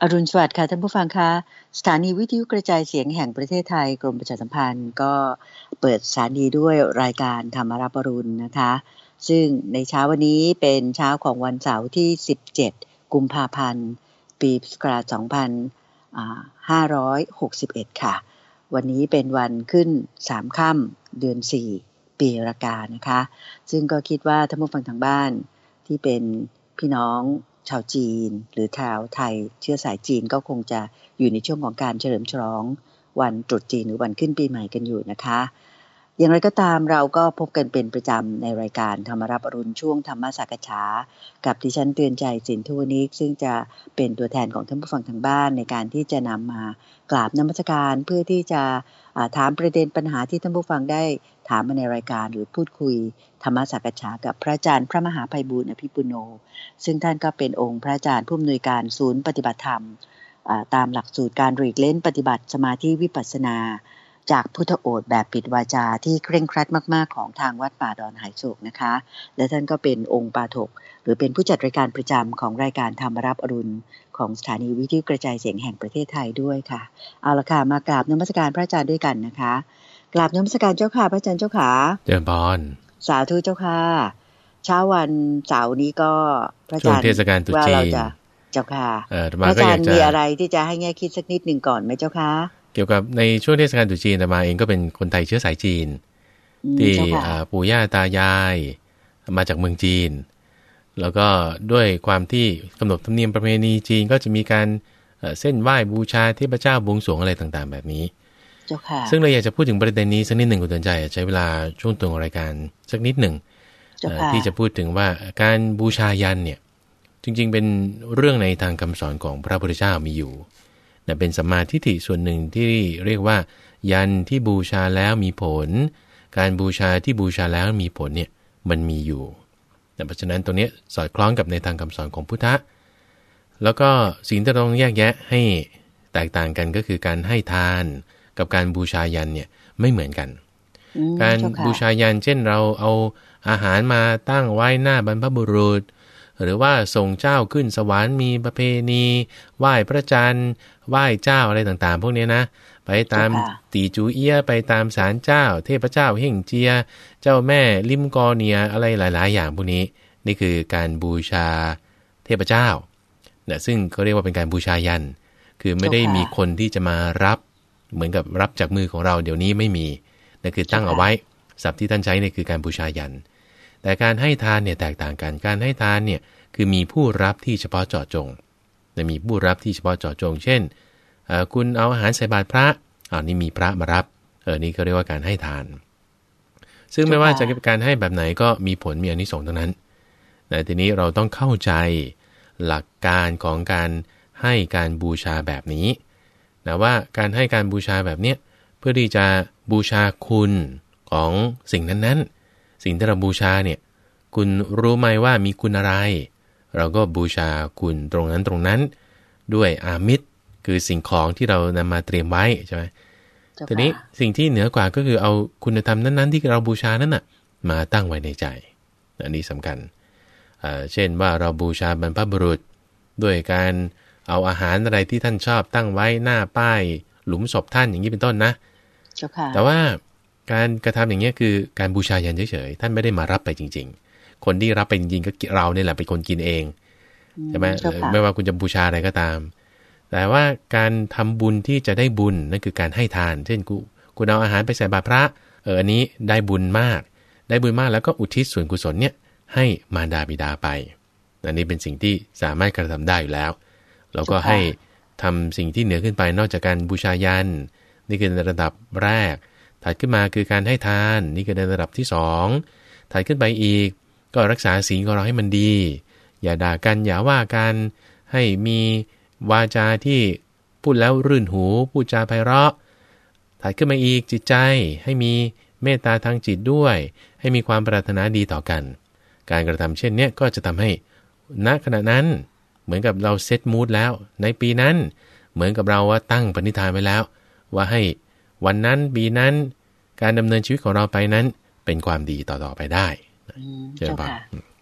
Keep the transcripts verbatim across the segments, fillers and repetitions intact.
อรุณสวัสดิ์ค่ะท่านผู้ฟังคะสถานีวิทยุกระจายเสียงแห่งประเทศไทยกรมประชาสัมพันธ์ก็เปิดสถานีด้วยรายการธรรมรับอรุณนะคะซึ่งในเช้าวันนี้เป็นเช้าของวันเสาร์ที่สิบเจ็ดกุมภาพันธ์ปีพุทธศักราชสองพันห้าร้อยหกสิบเอ็ดค่ะวันนี้เป็นวันขึ้นสามค่ำเดือนสี่ปีรากานะคะซึ่งก็คิดว่าท่านผู้ฟังทางบ้านที่เป็นพี่น้องชาวจีนหรือชาวไทยเชื้อสายจีนก็คงจะอยู่ในช่วงของการเฉลิมฉลองวันตรุษจีนหรือวันขึ้นปีใหม่กันอยู่นะคะอย่างไรก็ตามเราก็พบกันเป็นประจำในรายการธรรมรับอรุณช่วงธรรมสักฉากับดิฉันเตือนใจสินทุวนิกซึ่งจะเป็นตัวแทนของท่านผู้ฟังทางบ้านในการที่จะนำมากราบนมัสการเพื่อที่จะถามประเด็นปัญหาที่ท่านผู้ฟังได้ถามมาในรายการหรือพูดคุยธรรมสักฉากับพระอาจารย์พระมหาไพบูลย์อภิปุโนซึ่งท่านก็เป็นองค์พระอาจารย์ผู้อำนวยการศูนย์ปฏิบัติธรรมตามหลักสูตรการหลีกเล่นปฏิบัติสมาธิวิปัสสนาจากพุทธโอษฐ์แบบปิดวาจาที่เคร่งครัดมากๆของทางวัดป่าดอนหายโศกนะคะและท่านก็เป็นองค์ปาฐกหรือเป็นผู้จัดรายการประจำของรายการธรรมรับอรุณของสถานีวิทยุกระจายเสียงแห่งประเทศไทยด้วยค่ะเอาละค่ะมากราบนมัสการพระอาจารย์ด้วยกันนะคะกราบนมัสการเจ้าค่ะพระอาจารย์เจ้าค่ะเจริญพรสาธุเจ้าค่ะเช้าวันเสาร์นี้ก็พระอาจารย์ว่าเราจะเจ้าค่ะพระอาจารย์มีอะไรที่จะให้แง่คิดสักนิดหนึ่งก่อนไหมเจ้าค่ะเกี่ยวกับในช่วงเทศกาลตรุษจีนอาตมาเองก็เป็นคนไทยเชื้อสายจีนที่ปู่ย่าตายายมาจากเมืองจีนแล้วก็ด้วยความที่กำหนดธรรมเนียมประเพณีจีนก็จะมีการเส้นไหว้บูชาเทพเจ้าบวงสรวงอะไรต่างๆแบบนี้ซึ่งเราอยากจะพูดถึงประเด็นนี้สักนิดหนึ่งคุณเตือนใจใช้เวลาช่วงต้นของรายการสักนิดหนึ่งที่จะพูดถึงว่าการบูชายันเนี่ยจริงๆเป็นเรื่องในทางคำสอนของพระพุทธเจ้ามีอยู่นะเป็นสัมมาทิฏฐิส่วนหนึ่งที่เรียกว่ายันที่บูชาแล้วมีผลการบูชาที่บูชาแล้วมีผลเนี่ยมันมีอยู่นะเพราะฉะนั้นตรงนี้สอดคล้องกับในทางคำสอนของพุทธะแล้วก็สิ่งที่เราต้องแยกแยะให้แตกต่างกันก็คือการให้ทานกับการบูชายันเนี่ยไม่เหมือนกันการบูชายันเช่นเราเอาอาหารมาตั้งไว้หน้าบรรพบุรุษหรือว่าส่งเจ้าขึ้นสวรรค์มีประเพณีไหว้พระจันทร์ไหว้เจ้าอะไรต่างๆพวกนี้นะไปตามตีจูเอียไปตามศาลเจ้าเทพเจ้าเฮ่งเจียเจ้าแม่ลิมกอเนียอะไรหลายๆอย่างพวกนี้นี่คือการบูชาเทพเจ้าเนี่ยซึ่งเขาเรียกว่าเป็นการบูชายันคือไม่ได้มีคนที่จะมารับเหมือนกับรับจากมือของเราเดี๋ยวนี้ไม่มีนั่นคือตั้งเอาไว้ศัพท์ที่ท่านใช้เนี่ยคือการบูชายันแต่การให้ทานเนี่ยแตกต่างกันการให้ทานเนี่ยคือมีผู้รับที่เฉพาะเจาะจงแต่มีผู้รับที่เฉพาะเจาะจงเช่นคุณเอาอาหารใส่บาตรพระอ้าวนี่มีพระมารับเออนี่ก็เรียกว่าการให้ทานซึ่งไม่ว่าจะเป็นการให้แบบไหนก็มีผลมีอานิสงส์ทั้งนั้นแต่ทีนี้เราต้องเข้าใจหลักการของการให้การบูชาแบบนี้นะว่าการให้การบูชาแบบเนี้ยเพื่อที่จะบูชาคุณของสิ่งนั้นๆสิ่งที่เราบูชาเนี่ยคุณรู้ไหมว่ามีคุณอะไรเราก็บูชาคุณตรงนั้นตรงนั้นด้วยอามิตรคือสิ่งของที่เรานำมาเตรียมไว้ใช่ไหมทีนี้สิ่งที่เหนือกว่าก็คือเอาคุณธรรมนั้นๆที่เราบูชานั้นน่ะมาตั้งไว้ในใจอันนี้สำคัญเช่นว่าเราบูชาบรรพบุรุษด้วยการเอาอาหารอะไรที่ท่านชอบตั้งไว้หน้าป้ายหลุมศพท่านอย่างนี้เป็นต้นนะแต่ว่าการกระทำอย่างนี้คือการบูชายันเฉยๆท่านไม่ได้มารับไปจริงๆคนที่รับไปจริงๆก็เราเนี่ยแหละเป็นคนกินเองใช่ไหมไม่ว่าคุณจะบูชาอะไรก็ตามแต่ว่าการทำบุญที่จะได้บุญนั่นคือการให้ทานเช่นกูคุณเอาอาหารไปใส่บาตรพระเอออันนี้ได้บุญมากได้บุญมากแล้วก็อุทิศส่วนกุศลเนี่ยให้มารดาบิดาไปอันนี้เป็นสิ่งที่สามารถกระทำได้อยู่แล้วแล้วก็ให้ทำสิ่งที่เหนือขึ้นไปนอกจากการบูชายันนี่คือในระดับแรกถัดขึ้นมาคือการให้ทานนี่คือในระดับที่สองถัดขึ้นไปอีกก็รักษาศีลของเราให้มันดีอย่าด่ากันอย่าว่ากันให้มีวาจาที่พูดแล้วรื่นหูพูดจาไพเราะถัดขึ้นมาอีกจิตใจให้มีเมตตาทางจิตด้วยให้มีความปรารถนาดีต่อกันการกระทำเช่นนี้ก็จะทำให้ณขณะนั้นเหมือนกับเราเซตมูดแล้วในปีนั้นเหมือนกับเราว่าตั้งปณิธานไว้แล้วว่าให้วันนั้นปีนั้นการดำเนินชีวิตของเราไปนั้นเป็นความดีต่อๆไปได้เจ้าค่ะ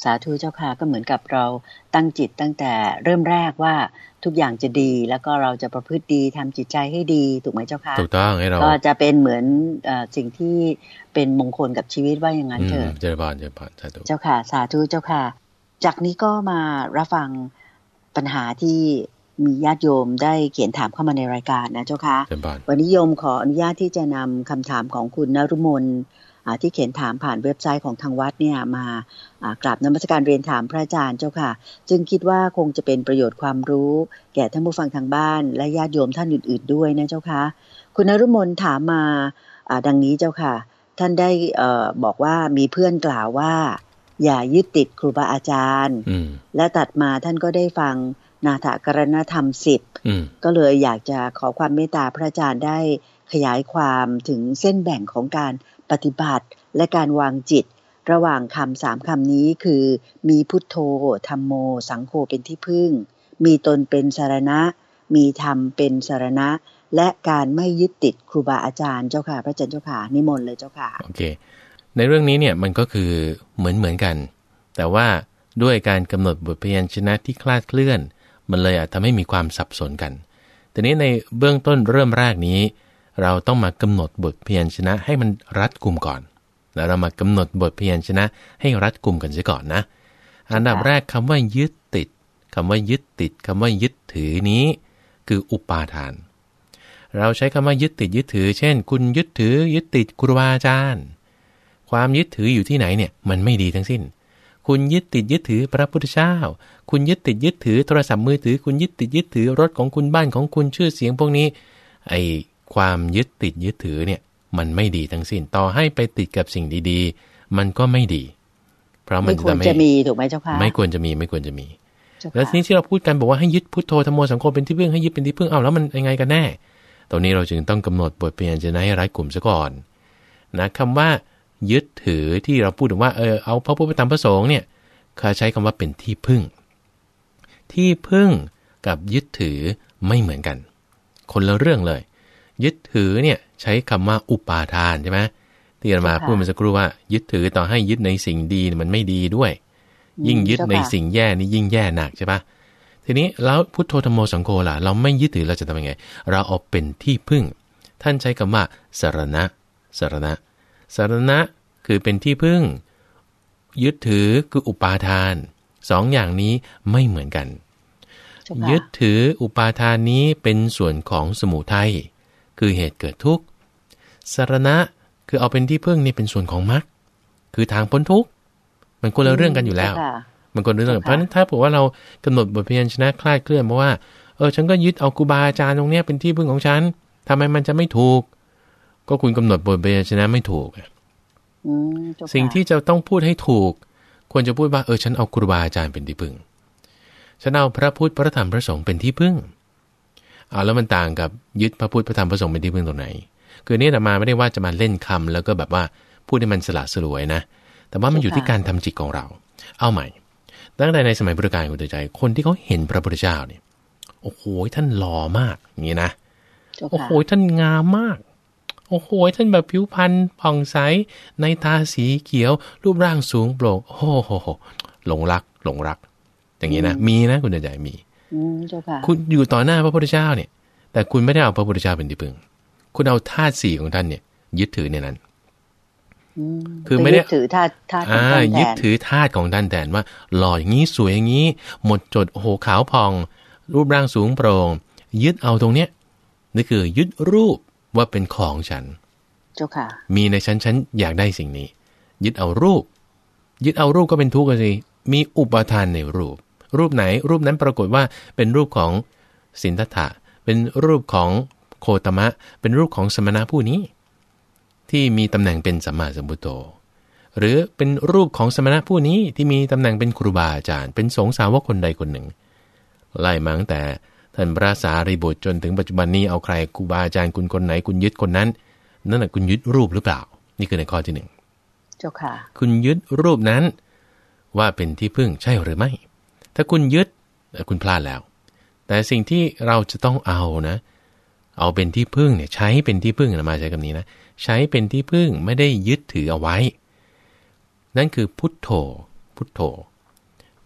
สาธุเจ้าค่ะก็เหมือนกับเราตั้งจิตตั้งแต่เริ่มแรกว่าทุกอย่างจะดีแล้วก็เราจะประพฤติดีทำจิตใจให้ดีถูกไหมเจ้าค่ะถูกต้องให้เราก็จะเป็นเหมือนเอ่อสิ่งที่เป็นมงคลกับชีวิตว่าอย่างนั้นเถอะเจริญพรเจริญพรสาธุเจ้าค่ะสาธุเจ้าค่ะจากนี้ก็มารับฟังปัญหาที่มีญาติโยมได้เขียนถามเข้ามาในรายการนะเจ้าค่ะวันนี้โยมขออนุญาตที่จะนำคำถามของคุณนฤมลที่เขียนถามผ่านเว็บไซต์ของทางวัดเนี่ยมากราบนมัสการเรียนถามพระอาจารย์เจ้าค่ะจึงคิดว่าคงจะเป็นประโยชน์ความรู้แก่ท่านผู้ฟังทางบ้านและญาติโยมท่านอื่นๆด้วยนะเจ้าค่ะคุณนฤมลถามมาดังนี้เจ้าค่ะท่านได้บอกว่ามีเพื่อนกล่าวว่าอย่ายึดติดครูบาอาจารย์และตัดมาท่านก็ได้ฟังนาถกรณธรรมสิบก็เลยอยากจะขอความเมตตาพระอาจารย์ได้ขยายความถึงเส้นแบ่งของการปฏิบัติและการวางจิตระหว่างคำสามคำนี้คือมีพุทโธธัมโมสังโฆเป็นที่พึ่งมีตนเป็นสรณะมีธรรมเป็นสรณะและการไม่ยึดติดครูบาอาจารย์เจ้าค่ะพระอาจารย์เจ้าค่ะนิมนต์เลยเจ้าค่ะโอเคในเรื่องนี้เนี่ยมันก็คือเหมือนเหมือนกันแต่ว่าด้วยการกำหนดบทพยัญชนะที่คลาดเคลื่อนมันเลยอาจทำให้มีความสับสนกันแต่นี้ในเบื้องต้นเริ่มแรกนี้เราต้องมากำหนดบทพยัญชนะให้มันรัดกุมก่อนแล้วเรามากำหนดบทพยัญชนะให้รัดกุมกันซะก่อนนะอันดับแรกคำว่ายึดติดคำว่ายึดติดคำว่ายึดถือนี้คืออุปาทานเราใช้คำว่ายึดติดยึดถือเช่นคุณยึดถือยึดติดครูบาอาจารย์ความยึดถืออยู่ที่ไหนเนี่ยมันไม่ดีทั้งสิ้นคุณยึดติดยึดถือพระพุทธเจ้าคุณยึดติดยึดถือโทรศัพท์มือถือคุณยึดติดยึดถือรถของคุณบ้านของคุณชื่อเสียงพวกนี้ไอ้ความยึดติดยึดถือเนี่ยมันไม่ดีทั้งสิ้นต่อให้ไปติดกับสิ่งดีๆมันก็ไม่ดีเพราะมันจะไม่จะมีถูกไหมเจ้าค่ะไม่ควรจะมีไม่ควรจะมีแล้วทีนี้ที่เราพูดกันบอกว่าให้ยึดพุทโธธัมโมสังโฆเป็นที่พึ่งให้ยึดเป็นที่พึ่งเอาแล้วมันยังไงกันแน่ตรงนี้เราจึงต้องกำหนดบทพยัญชนะให้รัดกุมซะก่อนนะคำว่ายึดถือที่เราพูดถึงว่าเออเอาพระพุทธธรรมพระสงฆ์เนี่ยเขาใช้คำว่าเป็นที่พึ่งที่พึ่งกับยึดถือไม่เหมือนกันคนละเรื่องเลยยึดถือเนี่ยใช้คำว่าอุปาทานใช่ไหมที่อาจารย์มาพูดเมื่อสักครู่ว่ายึดถือต่อให้ยึดในสิ่งดีมันไม่ดีด้วยยิ่งยึดในสิ่งแย่นี่ยิ่งแย่หนักใช่ปะทีนี้แล้วพุทโธธัมโมสังโฆล่ะเราไม่ยึดถือเราจะทำยังไงเราเอาเป็นที่พึ่งท่านใช้คำว่าสรณะสรณะสรณะคือเป็นที่พึ่งยึดถือคืออุปาทานสองอย่างนี้ไม่เหมือนกันยึดถืออุปาทานนี้เป็นส่วนของสมุทัยคือเหตุเกิดทุกข์สรณะคือเอาเป็นที่พึ่งนี่เป็นส่วนของมรรคคือทางพ้นทุกข์มันคนละเรื่องกันอยู่แล้วมันคนละเรื่องเพราะฉะนั้นถ้าบอกว่าเรากำหนดบทพยัญชนะคลาดเคลื่อนเพราะว่าเออฉันก็ยึดเอาครูบาอาจารย์ตรงเนี้ยเป็นที่พึ่งของฉันทำไมมันจะไม่ถูกก็คุณกำหนดบทพยัญชนะไม่ถูกสิ่งที่จะต้องพูดให้ถูกควรจะพูดว่าเออฉันเอาครูบาอาจารย์เป็นที่พึ่งฉันเอาพระพุทธพระธรรมพระสงฆ์เป็นที่พึ่งเอาแล้วมันต่างกับยึดพระพุทธพระธรรมพระสงฆ์เป็นที่พึ่งตรงไหนคือนี่อาตมาไม่ได้ว่าจะมาเล่นคำแล้วก็แบบว่าพูดให้มันสละสลวยนะแต่ว่ามันอยู่ที่การทำจิตของเราเอาใหม่ตั้งแต่ในสมัยพุทธกาลคุณใจคนที่เขาเห็นพระพุทธเจ้าเนี่ยโอ้โหท่านหล่อมากอย่างนี้นะโอ้โหท่านงามมากโอ้โหท่านแบบผิวพรรณผ่องใสในตาสีเขียวรูปร่างสูงโปร่งโอ้โหหลงรักหลงรักอย่างนี้นะมีนะคุณใจมีคุณอยู่ต่อหน้าพระพุทธเจ้าเนี่ยแต่คุณไม่ได้เอาพระพุทธเจ้าเป็นที่พึ่งคุณเอาธาตุสี่ของท่านเนี่ยยึดถือในนั้นคือไม่ได้ยึดถือธาตุธาตุของท่านแทนยึดถือธาตุของท่านแทนว่าหล่ออย่างนี้สวยอย่างนี้หมดจดโอ้โหขาวผ่องรูปร่างสูงโปร่งยึดเอาตรงเนี้ยนี่คือยึดรูปว่าเป็นของฉันเจ้าค่ะมีในฉันฉันอยากได้สิ่งนี้ยึดเอารูปยึดเอารูปก็เป็นทุกข์สิมีอุปทานในรูปรูปไหนรูปนั้นปรากฏว่าเป็นรูปของสินธัตถะเป็นรูปของโคตมะเป็นรูปของสมณะผู้นี้ที่มีตำแหน่งเป็นสัมมาสัมพุทโธหรือเป็นรูปของสมณะผู้นี้ที่มีตำแหน่งเป็นครูบาอาจารย์เป็นสงฆ์สาวกคนใดคนหนึ่งไล่มาตั้งแต่ท่านพระสารีบุตรจนถึงปัจจุบันนี้เอาใครครูบาอาจารย์คุณคนไหนคุณยึดคนนั้นนั่นแหละคุณยึดรูปหรือเปล่านี่คือในข้อที่หนึ่งเจ้าค่ะคุณยึดรูปนั้นว่าเป็นที่พึ่งใช่หรือไม่ถ้าคุณยึดคุณพลาดแล้วแต่สิ่งที่เราจะต้องเอานะเอาเป็นที่พึ่งเนี่ยใช้เป็นที่พึ่งนะมาใช้คำนี้นะใช้เป็นที่พึ่งไม่ได้ยึดถือเอาไว้นั่นคือพุทโธพุทโธ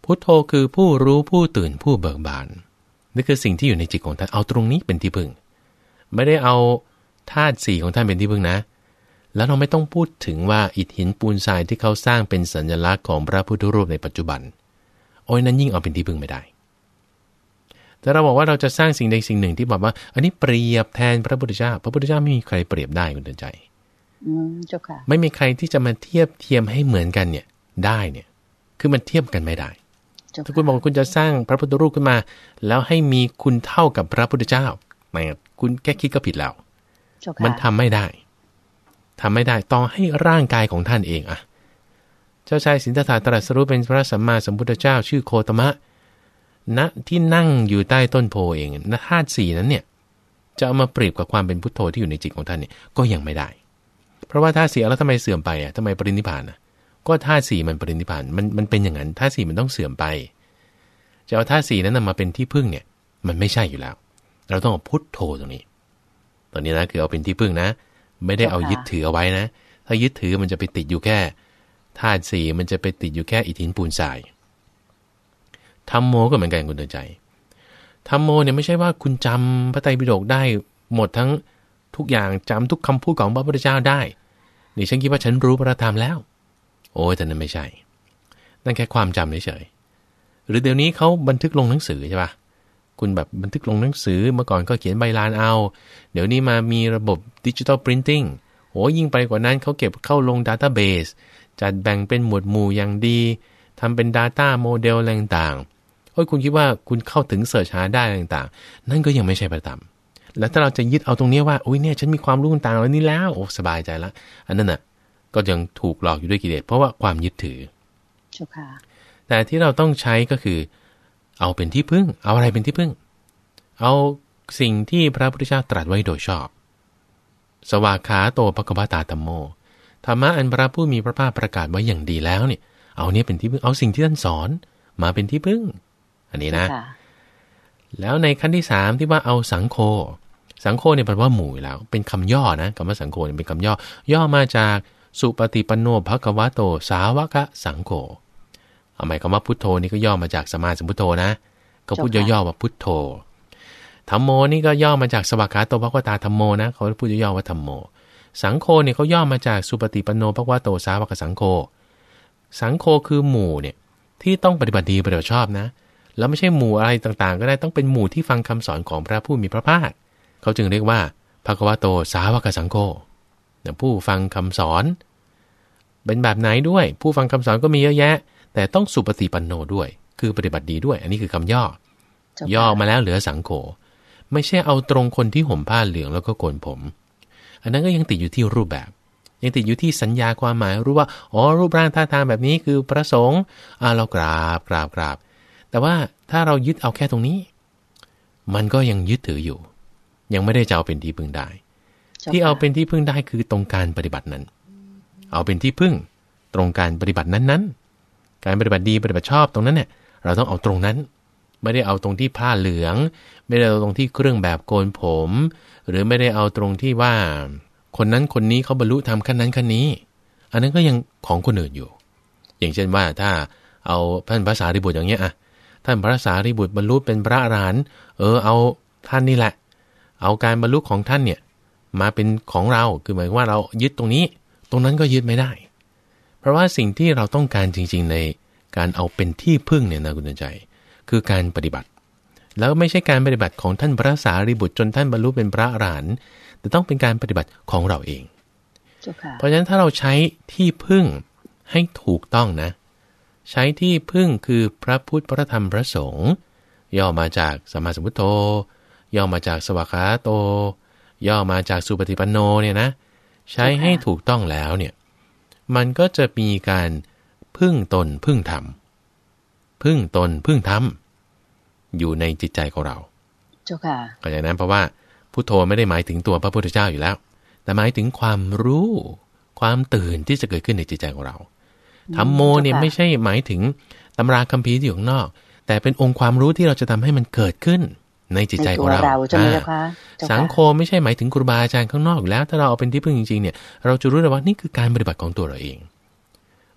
พุทโธคือผู้รู้ผู้ตื่นผู้เบิกบานนี่คือสิ่งที่อยู่ในจิตของท่านเอาตรงนี้เป็นที่พึ่งไม่ได้เอาธาตุสี่ของท่านเป็นที่พึ่งนะแล้วเราไม่ต้องพูดถึงว่าอิฐหินปูนทรายที่เขาสร้างเป็นสัญลักษณ์ของพระพุทธรูปในปัจจุบันโอ้ยนั้นยิ่งเอาเป็นที่พึ่งไม่ได้แต่เราบอกว่าเราจะสร้างสิ่งใดสิ่งหนึ่งที่บอกว่าอันนี้เปรียบแทนพระพุทธเจ้าพระพุทธเจ้าไม่มีใครเปรียบได้คุณเตือนใจอืมเจ้าค่ะไม่มีใครที่จะมาเทียบเทียมให้เหมือนกันเนี่ยได้เนี่ยคือมันเทียบกันไม่ได้ถ้าคุณบอกคุณจะสร้างพระพุทธรูปขึ้นมาแล้วให้มีคุณเท่ากับพระพุทธเจ้าไม่คุณแค่คิดก็ผิดแล้วมันทำไม่ได้ทำไม่ได้ต่อให้ร่างกายของท่านเองอะเจ้าชายสิทธัตถะตรัสรู้เป็นพระสัมมาสัมพุทธเจ้าชื่อโคตมะณที่นั่งอยู่ใต้ต้นโพเองณธาตุสี่นั้นเนี่ยจะเอามาเปรียบกับความเป็นพุทโธที่อยู่ในจิตของท่านเนี่ยก็ยังไม่ได้เพราะว่าธาตุสี่แล้วทำไมเสื่อมไปอ่ะทำไมปรินิพพานอ่ะก็ธาตุสี่มันปรินิพพานมันมันเป็นอย่างนั้นธาตุสี่มันต้องเสื่อมไปจะเอาธาตุสี่นั้นมาเป็นที่พึ่งเนี่ยมันไม่ใช่อยู่แล้วเราต้องเอาพุทโธตรงนี้ตอนนี้นะคือเอาเป็นที่พึ่งนะไม่ได้เอายึดถือเอาไว้นะถ้ายึดถือมันจะไปติดอยู่แค่ธาตุสี่มันจะไปติดอยู่แค่อิฐหินปูนทรายธัมโมก็เหมือนกันคุณเตือนใจธัมโมเนี่ยไม่ใช่ว่าคุณจำพระไตรปิฎกได้หมดทั้งทุกอย่างจำทุกคำพูดของพระพุทธเจ้าได้นี่ฉันคิดว่าฉันรู้พระธรรมแล้วโอ้ยแต่นั้นไม่ใช่นั่นแค่ความจำเฉยๆหรือเดี๋ยวนี้เขาบันทึกลงหนังสือใช่ปะคุณแบบบันทึกลงหนังสือเมื่อก่อนก็เขียนใบลานเอาเดี๋ยวนี้มามีระบบดิจิทัลปรินติ้งโอ้ยิ่งไปกว่านั้นเขาเก็บเข้าลง Database จัดแบ่งเป็นหมวดหมู่อย่างดีทำเป็น Data Model อะไรต่างๆโอ้ยคุณคิดว่าคุณเข้าถึงเสิร์ชหาได้ต่างๆนั่นก็ยังไม่ใช่ประธรรมแล้วถ้าเราจะยึดเอาตรงนี้ว่าโอ้ยเนี่ยฉันมีความรู้ต่างๆแล้วนี่แล้วโอ้สบายใจละอันนั้นน่ะก็ยังถูกหลอกอยู่ด้วยกิเลสเพราะว่าความยึดถือแต่ที่เราต้องใช้ก็คือเอาเป็นที่พึ่งเอาอะไรเป็นที่พึ่งเอาสิ่งที่พระพุทธเจ้าตรัสไว้โดยชอบสวากขาโตภควตาธัมโมธรรมะอันพระผู้มีพระภาคประกาศไว้อย่างดีแล้วเนี่ยเอาเนี่ยเป็นที่พึ่งเอาสิ่งที่ท่านสอนมาเป็นที่พึ่งอันนี้นะแล้วในขั้นที่สามที่ว่าเอาสังโฆสังโฆเนี่ยแปลว่าหมู่แล้วเป็นคำย่อนะคำว่าสังโฆเนี่ยเป็นคำย่อย่อมาจากสุปฏิปันโนภควโตสาวกสังโฆเอาหมายคำว่าพุทโธนี่ก็ย่อมาจากสัมมาสัมพุทโธนะก็พูดย่อๆว่าพุทโธธัมโมนี่ก็ย่อมาจากสวากขาโตภควตาธัมโมนะเขาพูดย่อๆว่าธัมโมสังโฆเนี่ยเขาย่อมาจากสุปฏิปันโนภควโตสาวกสังโฆสังโฆคือหมู่เนี่ยที่ต้องปฏิบัติดีปฏิบัติชอบนะแล้วไม่ใช่หมู่อะไรต่างๆก็ได้ต้องเป็นหมู่ที่ฟังคำสอนของพระผู้มีพระภาคเขาจึงเรียกว่าภควโตสาวกสังโฆผู้ฟังคำสอนเป็นแบบไหนด้วยผู้ฟังคำสอนก็มีเยอะแยะแต่ต้องสุปฏิปันโนด้วยคือปฏิบัติดีด้วยอันนี้คือคำย่อย่อมาแล้วเหลือสังโฆไม่ใช่เอาตรงคนที่ห่มผ้าเหลืองแล้วก็โกนผมอันนั้นก็ยังติดอยู่ที่รูปแบบยังติดอยู่ที่สัญญาความหมายรู้ว่าอ๋อรูปร่างท่าทางแบบนี้คือพระสงฆ์อ่าเรากราบกราบกราบแต่ว่าถ้าเรายึดเอาแค่ตรงนี้มันก็ยังยึดถืออยู่ยังไม่ได้จะเอาเป็นที่พึ่งได้ที่เอาเป็นที่พึ่งได้คือตรงการปฏิบัตินั้นเอาเป็นที่พึ่งตรงการปฏิบัตินั้นๆการปฏิบัติดีปฏิบัติชอบตรงนั้นเนี่ยเราต้องเอาตรงนั้นไม่ได้เอาตรงที่ผ้าเหลืองไม่ได้เอาตรงที่เครื่องแบบโกนผมหรือไม่ได้เอาตรงที่ว่าคนนั้นคนนี้เขาบรรลุธรรมขั้นนั้นขั้นนี้อันนั้นก็ยังของคนอื่นอยู่อย่างเช่นว่าถ้าเอาท่านพระสารีบุตรอย่างเงี้ยอ่ะท่านพระสารีบุตรบรรลุเป็นพระอรหันต์เออเอาท่านนี่แหละเอาการบรรลุของท่านเนี่ยมาเป็นของเราคือหมายว่าเรายึดตรงนี้ตรงนั้นก็ยึดไม่ได้เพราะว่าสิ่งที่เราต้องการจริงๆในการเอาเป็นที่พึ่งเนี่ยนะคุณใจคือการปฏิบัติแล้วไม่ใช่การปฏิบัติของท่านพระสารีบุตรจนท่านบรรลุเป็นพระอรหันต์แต่ต้องเป็นการปฏิบัติของเราเองเพราะฉะนั้นถ้าเราใช้ที่พึ่งให้ถูกต้องนะใช้ที่พึ่งคือพระพุทธพระธรรมพระสงฆ์ย่อมาจากสัมมาสัมพุทโธย่อมาจากสวากขาโตย่อมาจากสุปฏิปันโนเนี่ยนะใช้ให้ถูกต้องแล้วเนี่ยมันก็จะมีการพึ่งตนพึ่งธรรมพึ่งตนพึ่งธรรมอยู่ในจิตใจของเราเจ้าค่ะเข้าใจนั้นเพราะว่าพุทโธไม่ได้หมายถึงตัวพระพุทธเจ้าอยู่แล้วแต่หมายถึงความรู้ความตื่นที่จะเกิดขึ้นในจิตใจของเราธัมโมเนี่ยไม่ใช่หมายถึงตำราคัมภีร์ที่อยู่ข้างนอกแต่เป็นองค์ความรู้ที่เราจะทำให้มันเกิดขึ้นในจิตใจของเราสังโฆไม่ใช่หมายถึงครูบาอาจารย์ข้างนอกอยู่แล้วถ้าเราเอาเป็นที่พึ่งจริงๆเนี่ยเราจะรู้เลยว่านี่คือการปฏิบัติของตัวเราเอง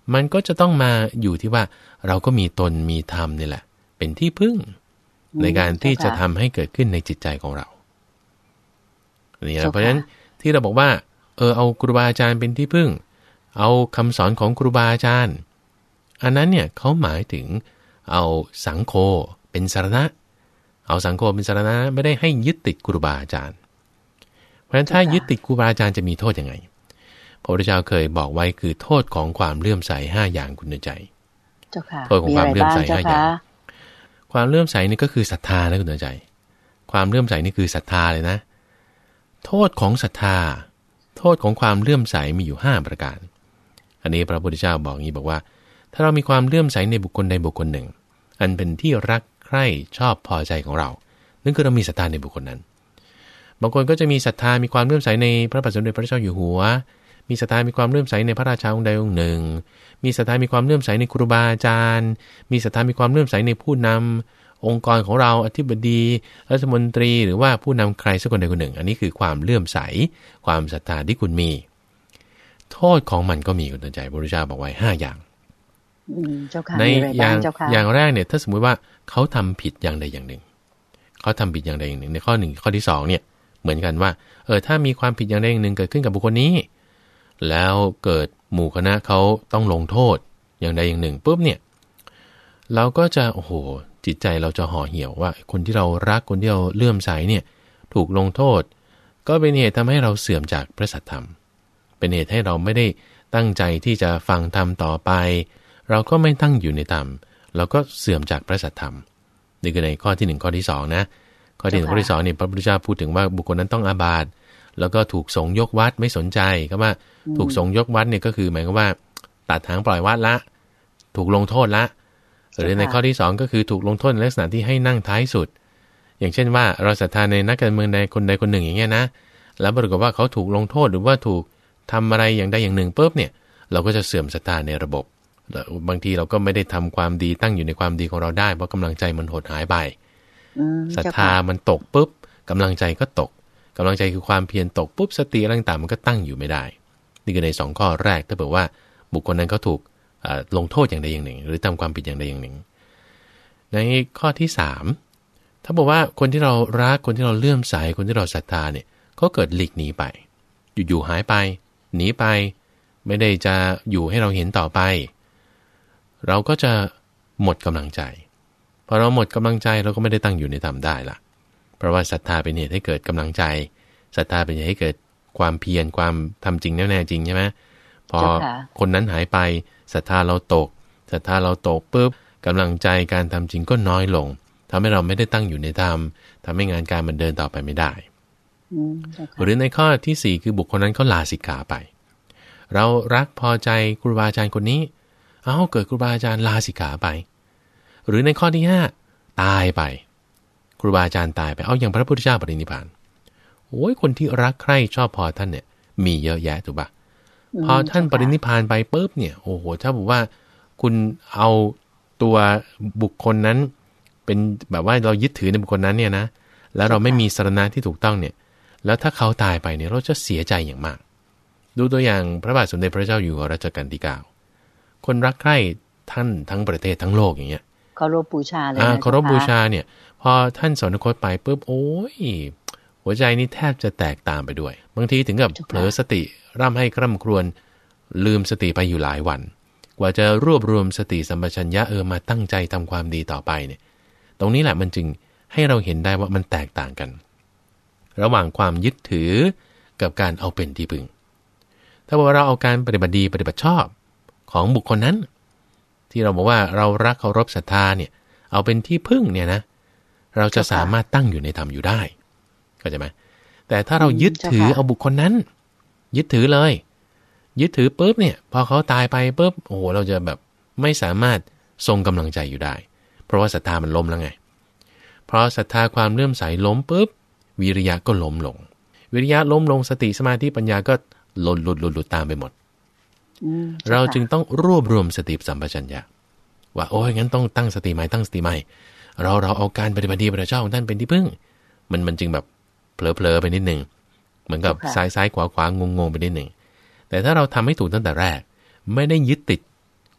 มันก็จะต้องมาอยู่ที่ว่าเราก็มีตนมีธรรมนี่แหละเป็นที่พึ่งในการที่จะทำให้เกิดขึ้นในจิตใจของเรานี่นะเพราะฉะนั้นที่เราบอกว่าเออเอาครูบาอาจารย์เป็นที่พึ่งเอาคำสอนของครูบาอาจารย์อันนั้นเนี่ยเขาหมายถึงเอาสังโฆเป็นสรณะเอาสังโฆเป็นสรณะไม่ได้ให้ยึดติดครูบาอาจารย์เพราะฉะนั้นถ้ายึดติดครูบาอาจารย์จะมีโทษยังไงพระพุทธเจ้าเคยบอกไว้คือโทษของความเลื่อมใสห้าอย่างคุณใจโทษของความเลื่อมใสห้าอย่างความเลื่อมใสนี่ก็คือศรัทธานะคุณใจความเลื่อมใสนี่คือศรัทธาเลยนะโทษของศรัทธาโทษของความเลื่อมใสมีอยู่ห้าประการอันนี้พระพุทธเจ้าบอกงี้บอกว่าถ้าเรามีความเลื่อมใสในบุคคลใดบุคคลหนึ่งอันเป็นที่รักใคร่ชอบพอใจของเรานั่นคือเรามีศรัทธาในบุคคลนั้นบางคนก็จะมีศรัทธามีความเลื่อมใสในพระบาทสมเด็จพระเจ้าอยู่หัวมีศรัทธามีความเลื่อมใสในพระราชาองค์ใดองค์หนึ่งมีศรัทธามีความเลื่อมใสในครูบาอาจารย์มีศรัทธามีความเลื่อมใสในผู้นำองค์กรของเราอธิบดีรัฐมนตรีหรือว่าผู้นำใครสักคนใดคนหนึ่งอันนี้คือความเลื่อมใสความศรัทธาที่คุณมีโทษของมันก็มีคุณใจพระพุทธเจ้าบอกไว้ห้าอย่างในอย่างอย่างแรกเนี่ยถ้าสมมุติว่าเขาทำผิดอย่างใดอย่างหนึ่งเขาทำผิดอย่างใดอย่างหนึ่งในข้อหนึ่งข้อที่สองเนี่ยเหมือนกันว่าเออถ้ามีความผิดอย่างใดอย่างหนึ่งเกิดขึ้นกับบุคคลนี้แล้วเกิดหมู่คณะเขาต้องลงโทษอย่างใดอย่างหนึ่งปุ๊บเนี่ยเราก็จะโอ้โหจิตใจเราจะห่อเหี่ยวว่าคนที่เรารักคนที่เราเลื่อมใสเนี่ยถูกลงโทษก็เป็นเหตุทำให้เราเสื่อมจากพระสัทธรรมเป็นเหตุให้เราไม่ได้ตั้งใจที่จะฟังธรรมต่อไปเราก็ไม่ตั้งอยู่ในธรรมเราก็เสื่อมจากพระสัทธรรมนี่คือในข้อที่หนึ่งข้อที่สองนะข้อที่หนึ่งข้อที่สองเนี่ยพระพุทธเจ้าพูดถึงว่าบุคคลนั้นต้องอาบัติแล้วก็ถูกสงฆ์ยกวัดไม่สนใจก็ว่าถูกสงฆ์ยกวัดเนี่ยก็คือหมายความว่าตัดหางปล่อยวัดละถูกลงโทษละหรือในข้อที่สองก็คือถูกลงโทษในลักษณะที่ให้นั่งท้ายสุดอย่างเช่นว่าเราศรัทธาในนักการเมืองใดคนใดคนหนึ่งอย่างเงี้ยนะแล้วปรากฏว่าเขาถูกลงโทษหรือว่าถูกทำอะไรอย่างใดอย่างหนึ่งปุ๊บเนี่ยเราก็จะเสื่อมศรัทธาในระบบบางทีเราก็ไม่ได้ทำความดีตั้งอยู่ในความดีของเราได้เพราะกำลังใจมันหดหายไปศรัทธามันตกปุ๊บกำลังใจก็ตกกำลังใจคือความเพียรตกปุ๊บสติอะไรต่างๆมันก็ตั้งอยู่ไม่ได้นี่คือในสองข้อแรกถ้าเผื่อว่าบุคคลนั้นเขาถูกลงโทษอย่างใดอย่างหนึ่งหรือทำความผิดอย่างใดอย่างหนึ่งในข้อที่สามถ้าบอกว่าคนที่เรารักคนที่เราเลื่อมใสคนที่เราศรัทธาเนี่ยเขาเกิดหลีกหนีไปอยู่ๆหายไปหนีไปไม่ได้จะอยู่ให้เราเห็นต่อไปเราก็จะหมดกำลังใจพอเราหมดกำลังใจเราก็ไม่ได้ตั้งอยู่ในธรรมได้ละเพราะว่าศรัทธาเป็นเหตุให้เกิดกำลังใจศรัทธาเป็นเหตุให้เกิดความเพียรความทำจริงแน่ๆจริงใช่ไหมพอคนนั้นหายไปศรัทธาเราตกศรัทธาเราตกปุ๊บกำลังใจการทำจริงก็น้อยลงทำให้เราไม่ได้ตั้งอยู่ในธรรมทำให้งานการมันเดินต่อไปไม่ได้หรือในข้อที่สี่คือบุคคลนั้นเขาลาสิกขาไปเรารักพอใจครูบาอาจารย์คนนี้เอ้าเกิดครูบาอาจารย์ลาสิกขาไปหรือในข้อที่ห้าตายไปครูบาอาจารย์ตายไปเอาอย่างพระพุทธเจ้าปรินิพพานโอ้ยคนที่รักใคร่ชอบพอท่านเนี่ยมีเยอะแยะถูกปะพอท่านปรินิพพานไปปุ๊บเนี่ยโอ้โหถ้าบอกว่าคุณเอาตัวบุคคลนั้นเป็นแบบว่าเรายึดถือในบุคคลนั้นเนี่ยนะแล้วเราไม่มีสรณะที่ถูกต้องเนี่ยแล้วถ้าเขาตายไปเนี่ยเราจะเสียใจอย่างมากดูตัวอย่างพระบาทสมเด็จพระเจ้าอยู่หัวรัชกาลที่เก้าคนรักใคร่ท่านทั้งประเทศทั้งโลกอย่างเงี้ยเคารพบูชาเลยนะเคารพบูชาเนี่ยพอท่านสวรรคตไปปุ๊บโอ้ยหัวใจนี่แทบจะแตกตามไปด้วยบางทีถึงกับเผลอสติร่ำให้คร่ำครวญลืมสติไปอยู่หลายวันกว่าจะรวบรวมสติสัมปชัญญะเออมาตั้งใจทำความดีต่อไปเนี่ยตรงนี้แหละมันจึงให้เราเห็นได้ว่ามันแตกต่างกันระหว่างความยึดถือกับการเอาเป็นที่พึ่งถ้าบอกว่าเราเอาการปฏิบัติดีปฏิบัติชอบของบุคคลนั้นที่เราบอกว่าเรารักเคารพศรัทธาเนี่ยเอาเป็นที่พึ่งเนี่ยนะเราจะสามารถตั้งอยู่ในธรรมอยู่ได้เข้าใจไหมแต่ถ้าเรายึดถือเอาบุคคลนั้นยึดถือเลยยึดถือปุ๊บเนี่ยพอเขาตายไปปุ๊บโอ้โหเราจะแบบไม่สามารถทรงกำลังใจอยู่ได้เพราะว่าศรัทธามันล้มแล้วไงเพราะศรัทธาความเลื่อมใสล้มปุ๊บวิริยะก็ล้มลงวิริยะล้มลงสติสมาธิปัญญาก็หลุดหลุดหลุดหลุดตามไปหมดเราจึงต้องรวบรวมสติสัมปชัญญะว่าโอ้ยงั้นต้องตั้งสติใหม่ตั้งสติใหม่เราเราเอาการปฏิบัติดีปฏิบัติชอบของท่านเป็นที่พึ่งมันมันจึงแบบเผลอๆไปนิดนึงเหมือนกับซ้ายซ้ายขวาขวางงงๆไปนิดนึงแต่ถ้าเราทำให้ถูกตั้งแต่แรกไม่ได้ยึดติด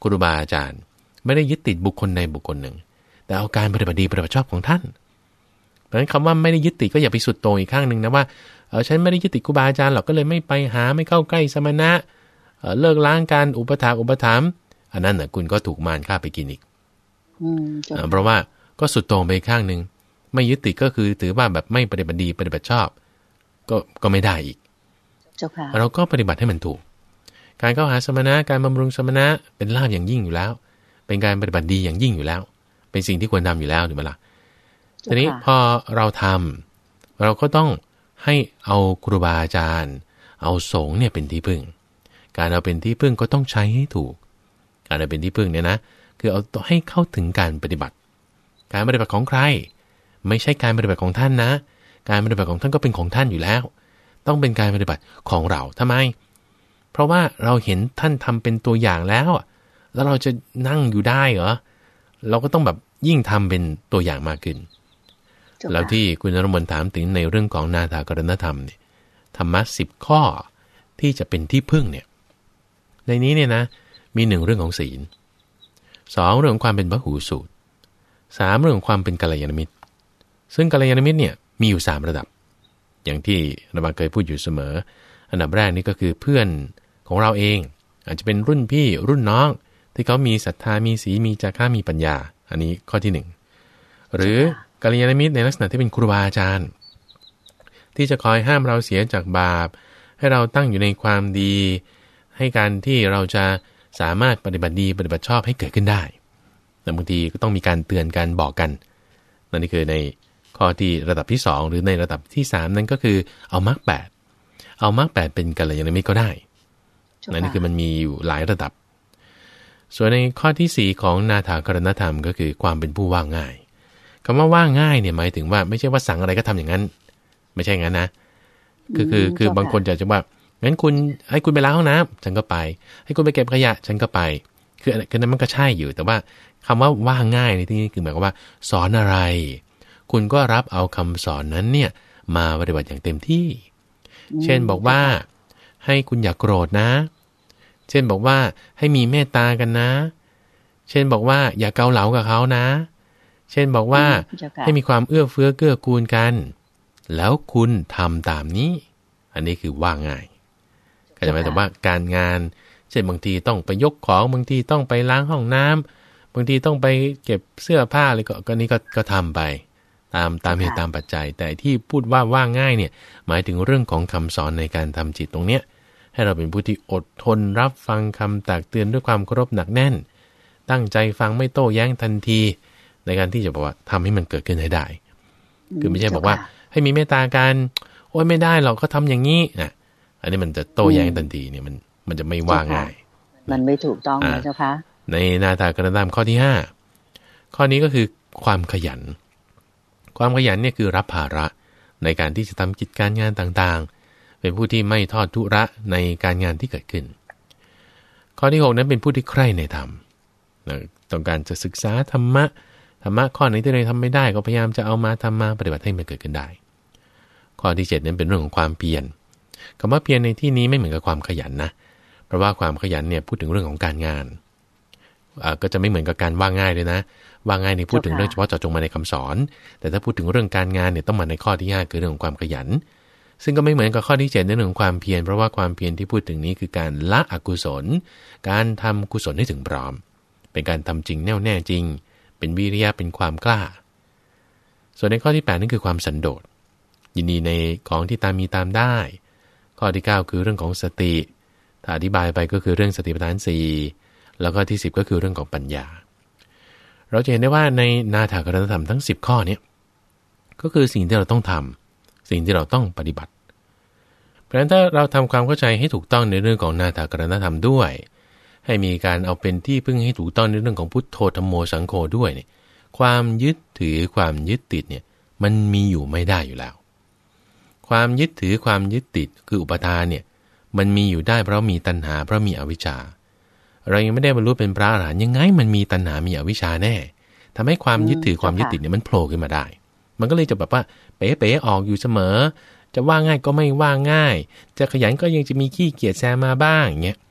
ครูบาอาจารย์ไม่ได้ยึดติดบุคคลใดบุคคลหนึ่งแต่เอาการปฏิบัติดีปฏิบัติชอบของท่านเพราะฉะนั้นคำว่าไม่ได้ยึดติดก็อย่าไปสุดโต่งอีกข้างหนึ่งนะว่าเออฉันไม่ได้ยึดติดครูบาอาจารย์หรอกก็เลยไม่ไปหาไม่เข้าใกล้สมณะเออเลิกล้างการอุปถากอุปถัมภ์อันนั้นน่ะคุณก็ถูกมารฆ่าไปกินอีกเพราะว่าก็สุดโต่งไปข้างหนึ่งไม่ยึดติดก็คือถือว่าแบบไม่ปฏิบัติดีปฏิบัติชอบก็ก็ไม่ได้อีกเราก็ปฏิบัติให้มันถูกการเข้าหาสมณะการบำรุงสมณะเป็นลาภอย่างยิ่งอยู่แล้วเป็นการปฏิบัติดีอย่างยิ่งอยู่แล้วเป็นสิ่งที่ควรทำอยู่แล้วถูกไหมล่ะทีนี้พอเราทำเราก็ต้องให้เอาครูบาอาจารย์เอาสงฆ์เนี่ยเป็นที่พึ่งการเอาเป็นที่พึ่งก็ต้องใช้ให้ถูกการเอาเป็นที่พึ่งเนี่ยนะคือเอาให้เข้าถึงการปฏิบัติการปฏิบัติของใครไม่ใช่การปฏิบัติของท่านนะการปฏิบัติของท่านก็เป็นของท่านอยู่แล้วต้องเป็นการปฏิบัติของเราทำไมเพราะว่าเราเห็นท่านทำเป็นตัวอย่างแล้วแล้วเราจะนั่งอยู่ได้เหรอเราก็ต้องแบบยิ่งทำเป็นตัวอย่างมากขึ้นแล้วที่คุณนรมนถามถึงในเรื่องของนาถากรณธรรมเนี่ยธรรมะสิบข้อที่จะเป็นที่พึ่งเนี่ยในนี้เนี่ยนะมีหนึ่งเรื่องของศีลสองเรื่องของความเป็นพหูสูตรสามเรื่องของความเป็นกัลยาณมิตรซึ่งกัลยาณมิตรเนี่ยมีอยู่สามระดับอย่างที่เราเคยพูดอยู่เสมออันดับแรกนี่ก็คือเพื่อนของเราเองอาจจะเป็นรุ่นพี่รุ่นน้องที่เขามีศรัทธามีศีลมีจาระมีปัญญาอันนี้ข้อที่หนึ่งหรือกัลยาณมิตรในลักษณะที่เป็นครูบาอาจารย์ที่จะคอยห้ามเราเสียจากบาปให้เราตั้งอยู่ในความดีให้การที่เราจะสามารถปฏิบัติดีปฏิบัติชอบให้เกิดขึ้นได้แต่บางทีก็ต้องมีการเตือนกันบอกกันนั่นนี่คือในข้อที่ระดับที่สองหรือในระดับที่สามนั่นก็คือเอามรรคแปดเอามรรคแปดเป็นกัลยาณมิตรก็ได้นั่นนี่คือมันมีอยู่หลายระดับส่วนในข้อที่สี่ของนาถากรณธรรมก็คือความเป็นผู้ว่าง่ายคำว่าว่าง่ายเนี่ยหมายถึงว่าไม่ใช่ว่าสั่งอะไรก็ทำอย่างนั้นไม่ใช่งั้นนะคือคือคือบางคนจะจะว่างั้นคุณให้คุณไปล้างห้องน้ำฉันก็ไปให้คุณไปเก็บขยะฉันก็ไปคือคือนั้นมันก็ใช่อยู่แต่ว่าคำว่าว่าง่ายในที่นี้คือหมายความว่าสอนอะไรคุณก็รับเอาคำสอนนั้นเนี่ยมาปฏิบัติอย่างเต็มที่เช่นบอกว่าให้คุณอย่าโกรธนะเช่นบอกว่าให้มีเมตตากันนะเช่นบอกว่าอย่าเกาเหลากับเขานะเช่นบอกว่าให้มีความเอื้อเฟื้อเกื้อกูลกันแล้วคุณทำตามนี้อันนี้คือว่าง่ายก็จะหมายถึงว่าการงานเช่นบางทีต้องไปยกของบางทีต้องไปล้างห้องน้ำบางทีต้องไปเก็บเสื้อผ้าอะไรก็ก็นี้ก็ก็ทำไปตามตามเหตุตามปัจจัยแต่ที่พูดว่าว่าง่ายเนี่ยหมายถึงเรื่องของคำสอนในการทำจิตตรงเนี้ยให้เราเป็นผู้ที่อดทนรับฟังคำตักเตือนด้วยความเคารพหนักแน่นตั้งใจฟังไม่โต้แย้งทันทีในการที่จะบอกว่าทำให้มันเกิดขึ้นให้ได้คือไม่ใช่บอกว่าให้มีเมตตากันโอ้ยไม่ได้เราก็ทำอย่างนี้นะอันนี้มันจะโต้แย้งทันทีเนี่ยมันมันจะไม่ว่าง่ายมันไม่ถูกต้องนะเจ้าคะในนาถากรณธรรมข้อที่ห้าข้อนี้ก็คือความขยันความขยันเนี่ยคือรับภาระในการที่จะทำกิจการงานต่างๆเป็นผู้ที่ไม่ทอดทุระในการงานที่เกิดขึ้นข้อที่หกนั้นเป็นผู้ที่ใคร่ในธรรมต้องการจะศึกษาธรรมะธรรมะข้อไหนที่เราทำไม่ได้ก็พยายามจะเอามาทำมาปฏิบัติให้มันเกิดขึ้นได้ข้อที่เจ็ดนั้นเป็นเรื่องของความเพียรคำว่าเพียรในที่นี้ไม่เหมือนกับความขยันนะเพราะว่าความขยันเนี่ยพูดถึงเรื่องของการงานก็จะไม่เหมือนกับการว่าง่ายเลยนะว่าง่ายนี่พูดถึงเรื่องเฉพาะเจาะจงมาในคำสอนแต่ถ้าพูดถึงเรื่องการงานเนี่ยต้องมาในข้อที่ห้าคือเรื่องของความขยันซึ่งก็ไม่เหมือนกับข้อที่เจ็ดในเรื่องของความเพียรเพราะว่าความเพียรที่พูดถึงนี้คือการละอกุศลการทำกุศลให้ถึงพร้อมเป็นการทำจริงแน่วแน่จริงเป็นวิริยะเป็นความกล้าส่วนในข้อที่แปดนั่นคือความสันโดษยินดีในของที่ตามมีตามได้ข้อที่เก้าคือเรื่องของสติถ้าอธิบายไปก็คือเรื่องสติปัฏฐานสี่แล้วก็ที่สิบก็คือเรื่องของปัญญาเราจะเห็นได้ว่าในนาถากรณธรรมทั้งสิบข้อนี้ก็คือสิ่งที่เราต้องทำสิ่งที่เราต้องปฏิบัติเพราะฉะนั้นถ้าเราทำความเข้าใจให้ถูกต้องในเรื่องของนาถากรณธรรมด้วยให้มีการเอาเป็นที่พึ่งให้ถูกต้องในเรื่องของพุทโธธัมโมสังโฆด้วยเนี่ยความยึดถือความยึดติดเนี่ยมันมีอยู่ไม่ได้อยู่แล้วความยึดถือความยึดติดคืออุปทานเนี่ยมันมีอยู่ได้เพราะมีตัณหาเพราะมีอวิชชาเรายังไม่ได้บรรลุเป็นพระอรหันต์ยังไงมันมีตัณหามีอวิชชาแน่ทำให้ความยึดถือความยึดติดเนี่ยมันโผล่ขึ้นมาได้มันก็เลยจะแบบว่าเป๋ๆออกอยู่เสมอจะว่าง่ายก็ไม่ว่าง่ายจะขยันก็ยังจะมีขี้เกียจแซมมาบ้างอย่างเงี้ย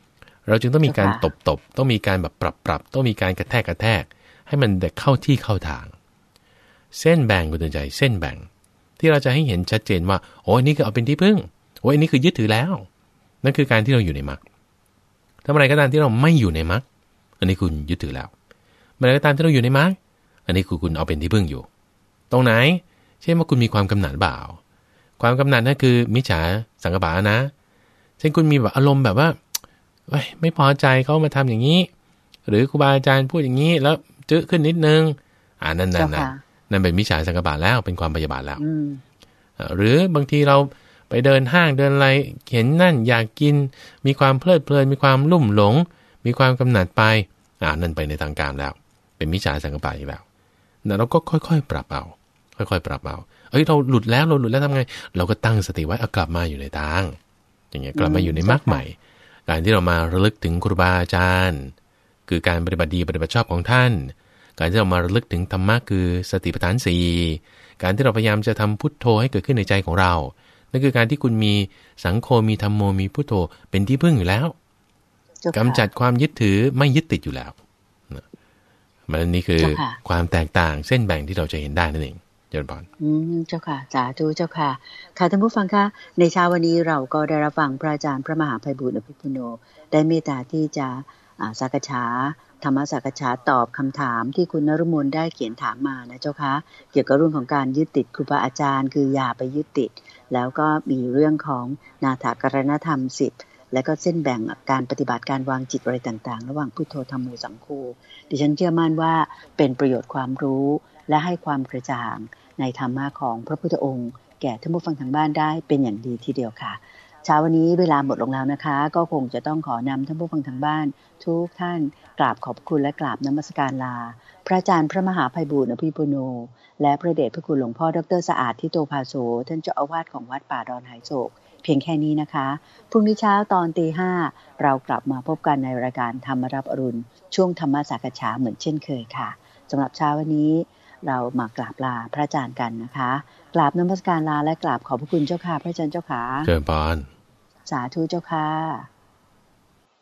เราจึงต้องมีการตบตบต้องมีการแบบปรับปรับต้องมีการกระแทกกระแทกให้มันได้เข้าที่เข้าทางเส้นแบ่งคุณเตือนใจเส้นแบ่งที่เราจะให้เห็นชัดเจนว่าโอ้ยนี่คือเอาเป็นที่พึ่งโอ้ยนี่คือยึดถือแล้วนั่นคือการที่เราอยู่ในมรรคถ้าอะไรก็ตามที่เราไม่อยู่ในมรรคอันนี้คุณยึดถือแล้วอะไรก็ตามที่เราอยู่ในมรรคอันนี้คือคุณเอาเป็นที่พึ่งอยู่ตรงไหนเช่นว่าคุณมีความกำหนัดเปล่าความกำหนัดนั่นคือมิจฉาสังกปะนะเช่นคุณมีแบบอารมณ์แบบว่าไม่พอใจเขามาทำอย่างนี้หรือครูบาอาจารย์พูดอย่างนี้แล้วจื้อขึ้นนิดนึงอ่านั่นนั่นนั่นนั่นเป็นมิจฉาสังกปะแล้วเป็นความพยาบาทแล้วหรือบางทีเราไปเดินห้างเดินอะไรเห็นนั่นอยากกินมีความเพลิดเพลินมีความลุ่มหลงมีความกำหนัดไปอ่านั่นไปในทางการแล้วเป็นมิจฉาสังกปะอีกแล้วนั่นเราก็ค่อยๆปรับเอาค่อยๆปรับเอาเอ้ยเราหลุดแล้วเราหลุดแล้วทำไงเราก็ตั้งสติไว้เอากลับมาอยู่ในทางอย่างเงี้ยกลับมาอยู่ในมรรคใหม่การที่เรามาระลึกถึงครูบาอาจารย์คือการปฏิบัติดีปฏิบัติชอบของท่านการที่เรามาระลึกถึงธรรมะคือสติปัฏฐานสี่การที่เราพยายามจะทำพุทโธให้เกิดขึ้นในใจของเรานั่นคือการที่คุณมีสังโฆมีธัมโมมีพุทโธเป็นที่พึ่งอยู่แล้วกำจัดความยึดถือไม่ยึดติดอยู่แล้วมันนี่คือความแตกต่างเส้นแบ่งที่เราจะเห็นได้นั่นเองเจริญพรอืมเจ้าค่ะสาธุเจ้าค่ะค่ะท่านผู้ฟังคะในเช้าวันนี้เราก็ได้รับฟังพระอาจารย์พระมหาไพบูลย์อภิปุโนได้เมตตาที่จะสักษาธรรมสักษาตอบคำถามที่คุณนฤมลได้เขียนถามมานะเจ้าค่ะเกี่ยวกับเรื่องของการยึดติดครูบาอาจารย์คืออย่าไปยึดติดแล้วก็มีเรื่องของนาถกรณธรรมสิบและก็เส้นแบ่งการปฏิบัติการวางจิตอะไรต่างๆระหว่างพุทโธธัมโมสังโฆดิฉันเชื่อมั่นว่าเป็นประโยชน์ความรู้และให้ความกระจ่างในธรรมะของพระพุทธองค์แก่ท่านผู้ฟังทางบ้านได้เป็นอย่างดีทีเดียวค่ะเช้าวันนี้เวลาหมดลงแล้วนะคะก็คงจะต้องขอนำท่านผู้ฟังทางบ้านทุกท่านกราบขอบคุณและกราบนมัสการลาพระอาจารย์พระมหาไพบูลย์อภิปุโนและพระเดชพระคุณหลวงพ่อดร.สะอาดทิโตภาโสท่านเจ้าอาวาสของวัดป่าดอนหายโศกเพียงแค่นี้นะคะพรุ่งนี้เช้าตอนตีห้าเรากลับมาพบกันในรายการธรรมรับอรุณช่วงธรรมสักษาเหมือนเช่นเคยค่ะสำหรับเช้าวันนี้เรามากราบลาพระอาจารย์กันนะคะกราบนมัสการลาและกราบขอบพระคุณเจ้าค่ะพระอาจารย์เจ้าค่ะเจริญพรสาธุเจ้าค่ะ